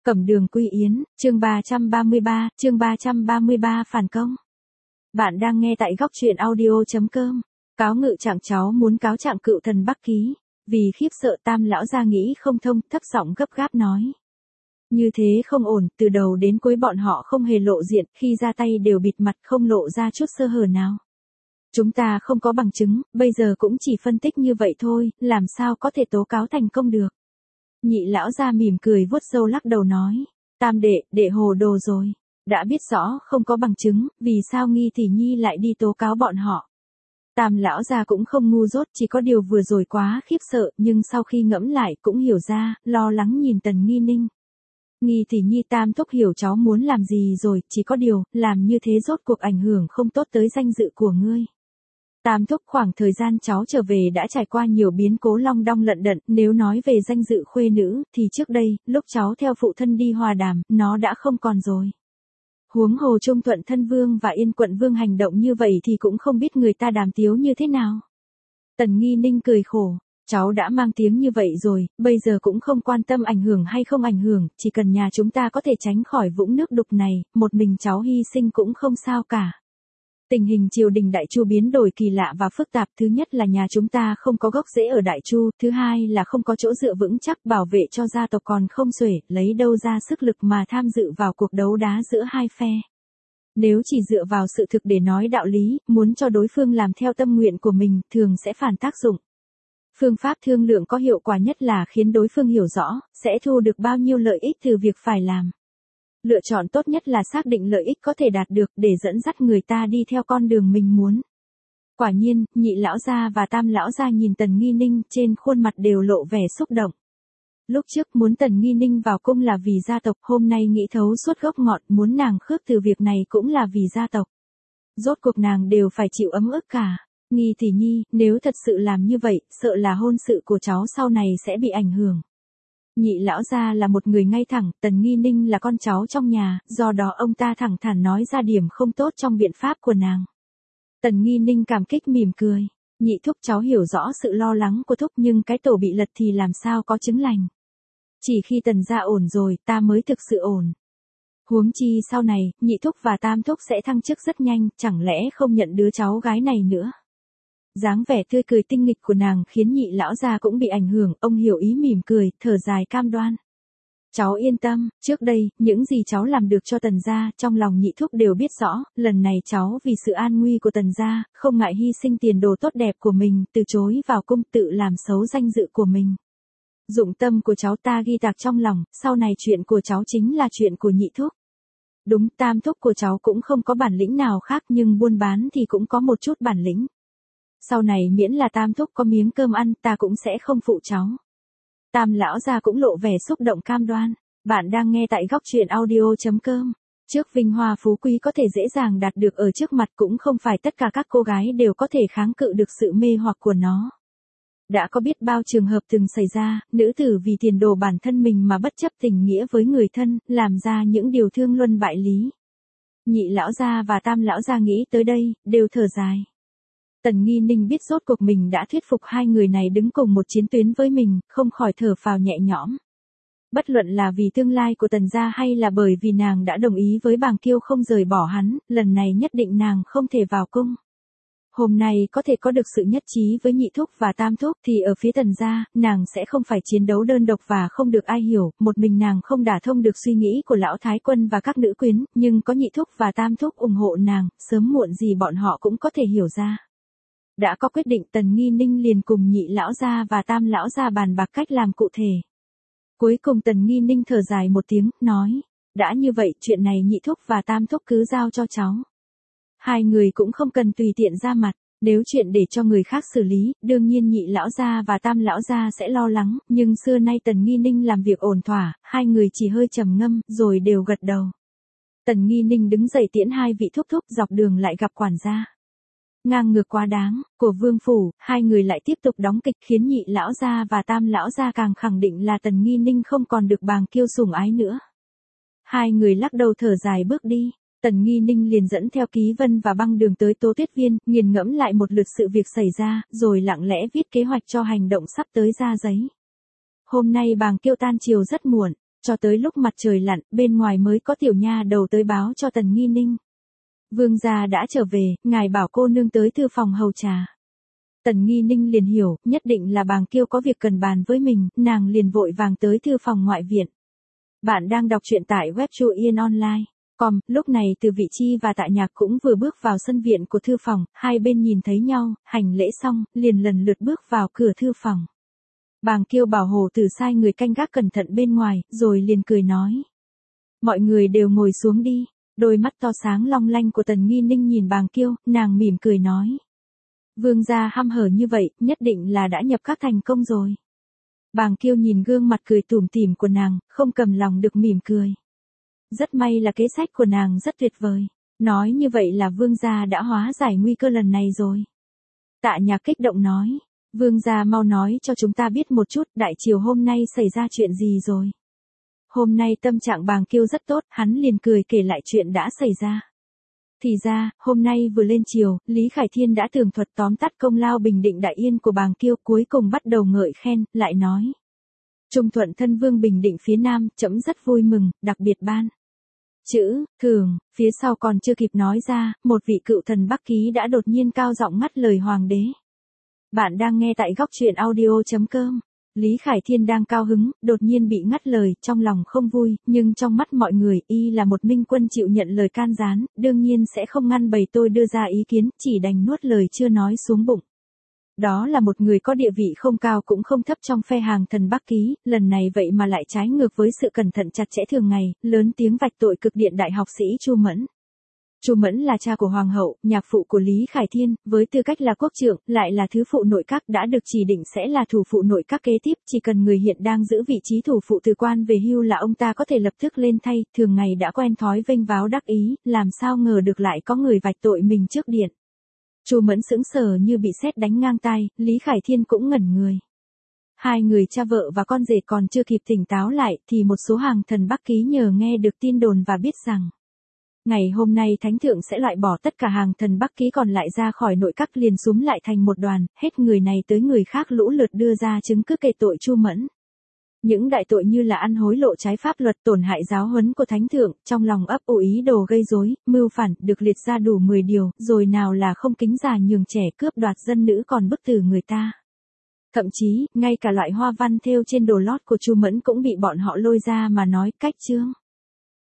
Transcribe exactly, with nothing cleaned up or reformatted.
Cẩm đường quy yến, chương ba trăm ba mươi ba, chương ba trăm ba mươi ba phản công. Bạn đang nghe tại góc truyện audio chấm com. Cáo ngự trạng cháu muốn cáo trạng cựu thần Bắc Ký. Vì khiếp sợ Tam lão gia nghĩ không thông, thấp giọng gấp gáp nói. Như thế không ổn, từ đầu đến cuối bọn họ không hề lộ diện, khi ra tay đều bịt mặt không lộ ra chút sơ hở nào. Chúng ta không có bằng chứng, bây giờ cũng chỉ phân tích như vậy thôi, làm sao có thể tố cáo thành công được. Nhị lão gia mỉm cười vuốt râu lắc đầu nói, Tam đệ, đệ hồ đồ rồi, đã biết rõ không có bằng chứng, vì sao Nghi Tỷ Nhi lại đi tố cáo bọn họ. Tam lão gia cũng không ngu dốt, chỉ có điều vừa rồi quá khiếp sợ, nhưng sau khi ngẫm lại cũng hiểu ra, lo lắng nhìn Tần Nghi Ninh. Nghi Tỷ Nhi, Tam thúc hiểu cháu muốn làm gì rồi, chỉ có điều, làm như thế rốt cuộc ảnh hưởng không tốt tới danh dự của ngươi. Tam thúc, khoảng thời gian cháu trở về đã trải qua nhiều biến cố long đong lận đận, nếu nói về danh dự khuê nữ, thì trước đây, lúc cháu theo phụ thân đi hòa đàm, nó đã không còn rồi. Huống hồ Trung Thuận Thân Vương và Yên Quận Vương hành động như vậy thì cũng không biết người ta đàm tiếu như thế nào. Tần Nghi Ninh cười khổ, cháu đã mang tiếng như vậy rồi, bây giờ cũng không quan tâm ảnh hưởng hay không ảnh hưởng, chỉ cần nhà chúng ta có thể tránh khỏi vũng nước đục này, một mình cháu hy sinh cũng không sao cả. Tình hình triều đình Đại Chu biến đổi kỳ lạ và phức tạp, thứ nhất là nhà chúng ta không có gốc rễ ở Đại Chu, thứ hai là không có chỗ dựa vững chắc bảo vệ cho gia tộc còn không xuể, lấy đâu ra sức lực mà tham dự vào cuộc đấu đá giữa hai phe. Nếu chỉ dựa vào sự thực để nói đạo lý, muốn cho đối phương làm theo tâm nguyện của mình, thường sẽ phản tác dụng. Phương pháp thương lượng có hiệu quả nhất là khiến đối phương hiểu rõ, sẽ thu được bao nhiêu lợi ích từ việc phải làm. Lựa chọn tốt nhất là xác định lợi ích có thể đạt được để dẫn dắt người ta đi theo con đường mình muốn. Quả nhiên, nhị lão gia và tam lão gia nhìn Tần Nghi Ninh trên khuôn mặt đều lộ vẻ xúc động. Lúc trước muốn Tần Nghi Ninh vào cung là vì gia tộc, hôm nay nghĩ thấu suốt gốc ngọn, muốn nàng khước từ việc này cũng là vì gia tộc. Rốt cuộc nàng đều phải chịu ấm ức cả. Nghi Tỷ Nhi, nếu thật sự làm như vậy, sợ là hôn sự của cháu sau này sẽ bị ảnh hưởng. Nhị lão gia là một người ngay thẳng, Tần Nghi Ninh là con cháu trong nhà, do đó ông ta thẳng thắn nói ra điểm không tốt trong biện pháp của nàng. Tần Nghi Ninh cảm kích mỉm cười, nhị thúc, cháu hiểu rõ sự lo lắng của thúc, nhưng cái tổ bị lật thì làm sao có chứng lành. Chỉ khi Tần gia ổn rồi, ta mới thực sự ổn. Huống chi sau này, nhị thúc và tam thúc sẽ thăng chức rất nhanh, chẳng lẽ không nhận đứa cháu gái này nữa. Dáng vẻ tươi cười tinh nghịch của nàng khiến nhị lão gia cũng bị ảnh hưởng, ông hiểu ý mỉm cười, thở dài cam đoan. Cháu yên tâm, trước đây, những gì cháu làm được cho Tần gia, trong lòng nhị thúc đều biết rõ, lần này cháu vì sự an nguy của Tần gia, không ngại hy sinh tiền đồ tốt đẹp của mình, từ chối vào cung tự làm xấu danh dự của mình. Dụng tâm của cháu ta ghi tạc trong lòng, sau này chuyện của cháu chính là chuyện của nhị thúc. Đúng, tam thúc của cháu cũng không có bản lĩnh nào khác, nhưng buôn bán thì cũng có một chút bản lĩnh. Sau này miễn là tam thúc có miếng cơm ăn, ta cũng sẽ không phụ cháu. Tam lão gia cũng lộ vẻ xúc động cam đoan. Bạn đang nghe tại góc truyện audio chấm com. Trước vinh hoa phú quý có thể dễ dàng đạt được ở trước mặt, cũng không phải tất cả các cô gái đều có thể kháng cự được sự mê hoặc của nó. Đã có biết bao trường hợp từng xảy ra, nữ tử vì tiền đồ bản thân mình mà bất chấp tình nghĩa với người thân, làm ra những điều thương luân bại lý. Nhị lão gia và tam lão gia nghĩ tới đây, đều thở dài. Tần Nghi Ninh biết rốt cuộc mình đã thuyết phục hai người này đứng cùng một chiến tuyến với mình, không khỏi thở phào nhẹ nhõm. Bất luận là vì tương lai của Tần gia hay là bởi vì nàng đã đồng ý với Bàng Kiêu không rời bỏ hắn, lần này nhất định nàng không thể vào cung. Hôm nay có thể có được sự nhất trí với nhị thúc và tam thúc thì ở phía Tần gia, nàng sẽ không phải chiến đấu đơn độc và không được ai hiểu, một mình nàng không đả thông được suy nghĩ của lão thái quân và các nữ quyến, nhưng có nhị thúc và tam thúc ủng hộ nàng, sớm muộn gì bọn họ cũng có thể hiểu ra. Đã có quyết định, Tần Nghi Ninh liền cùng nhị lão gia và tam lão gia bàn bạc cách làm cụ thể. Cuối cùng Tần Nghi Ninh thở dài một tiếng, nói, đã như vậy, chuyện này nhị thúc và tam thúc cứ giao cho cháu. Hai người cũng không cần tùy tiện ra mặt, nếu chuyện để cho người khác xử lý, đương nhiên nhị lão gia và tam lão gia sẽ lo lắng, nhưng xưa nay Tần Nghi Ninh làm việc ổn thỏa, hai người chỉ hơi trầm ngâm, rồi đều gật đầu. Tần Nghi Ninh đứng dậy tiễn hai vị thúc thúc, dọc đường lại gặp quản gia. Ngang ngược quá đáng, của vương phủ, hai người lại tiếp tục đóng kịch khiến nhị lão gia và tam lão gia càng khẳng định là Tần Nghi Ninh không còn được Bàng Kiêu sủng ái nữa. Hai người lắc đầu thở dài bước đi, Tần Nghi Ninh liền dẫn theo Ký Vân và Băng Đường tới Tố Tuyết Viên, nghiền ngẫm lại một lượt sự việc xảy ra, rồi lặng lẽ viết kế hoạch cho hành động sắp tới ra giấy. Hôm nay Bàng Kiêu tan chiều rất muộn, cho tới lúc mặt trời lặn, bên ngoài mới có tiểu nha đầu tới báo cho Tần Nghi Ninh. Vương gia đã trở về, ngài bảo cô nương tới thư phòng hầu trà. Tần Nghi Ninh liền hiểu, nhất định là Bàng Kiêu có việc cần bàn với mình, nàng liền vội vàng tới thư phòng ngoại viện. Bạn đang đọc truyện tại web Truyện Online. Com, lúc này Từ Vị Chi và Tạ Nhạc cũng vừa bước vào sân viện của thư phòng, hai bên nhìn thấy nhau, hành lễ xong, liền lần lượt bước vào cửa thư phòng. Bàng Kiêu bảo Hồ Tử sai người canh gác cẩn thận bên ngoài, rồi liền cười nói. Mọi người đều ngồi xuống đi. Đôi mắt to sáng long lanh của Tần Nghi Ninh nhìn Bàng Kiêu, nàng mỉm cười nói. Vương gia hăm hở như vậy, nhất định là đã nhập các thành công rồi. Bàng Kiêu nhìn gương mặt cười tủm tỉm của nàng, không cầm lòng được mỉm cười. Rất may là kế sách của nàng rất tuyệt vời. Nói như vậy là vương gia đã hóa giải nguy cơ lần này rồi. Tạ Nhạc kích động nói. Vương gia mau nói cho chúng ta biết một chút, đại triều hôm nay xảy ra chuyện gì rồi. Hôm nay tâm trạng Bàng Kiêu rất tốt, hắn liền cười kể lại chuyện đã xảy ra. Thì ra, hôm nay vừa lên triều, Lý Khải Thiên đã tường thuật tóm tắt công lao bình định đại yên của Bàng Kiêu, cuối cùng bắt đầu ngợi khen, lại nói. Trung thuận thân vương bình định phía Nam, trẫm rất vui mừng, đặc biệt ban. Chữ, thường, phía sau còn chưa kịp nói ra, một vị cựu thần Bắc Ký đã đột nhiên cao giọng ngắt lời hoàng đế. Bạn đang nghe tại góc truyện audio chấm com. Lý Khải Thiên đang cao hứng, đột nhiên bị ngắt lời, trong lòng không vui, nhưng trong mắt mọi người, y là một minh quân chịu nhận lời can gián, đương nhiên sẽ không ngăn bầy tôi đưa ra ý kiến, chỉ đành nuốt lời chưa nói xuống bụng. Đó là một người có địa vị không cao cũng không thấp trong phe hàng thần Bắc Ký, lần này vậy mà lại trái ngược với sự cẩn thận chặt chẽ thường ngày, lớn tiếng vạch tội cực điện đại học sĩ Chu Mẫn. Chu Mẫn là cha của hoàng hậu, nhạc phụ của Lý Khải Thiên, với tư cách là quốc trưởng, lại là thứ phụ nội các đã được chỉ định sẽ là thủ phụ nội các kế tiếp, chỉ cần người hiện đang giữ vị trí thủ phụ từ quan về hưu là ông ta có thể lập tức lên thay, thường ngày đã quen thói vênh váo đắc ý, làm sao ngờ được lại có người vạch tội mình trước điện. Chu Mẫn sững sờ như bị sét đánh ngang tai, Lý Khải Thiên cũng ngẩn người. Hai người cha vợ và con rể còn chưa kịp tỉnh táo lại, thì một số hàng thần Bắc Ký nhờ nghe được tin đồn và biết rằng ngày hôm nay Thánh Thượng sẽ loại bỏ tất cả hàng thần Bắc Ký còn lại ra khỏi nội các liền xúm lại thành một đoàn, hết người này tới người khác lũ lượt đưa ra chứng cứ kê tội Chu Mẫn. Những đại tội như là ăn hối lộ trái pháp luật, tổn hại giáo huấn của Thánh Thượng, trong lòng ấp ủ ý đồ gây rối, mưu phản, được liệt ra đủ mười điều, rồi nào là không kính già nhường trẻ, cướp đoạt dân nữ còn bức tử người ta. Thậm chí, ngay cả loại hoa văn thêu trên đồ lót của Chu Mẫn cũng bị bọn họ lôi ra mà nói cách chương.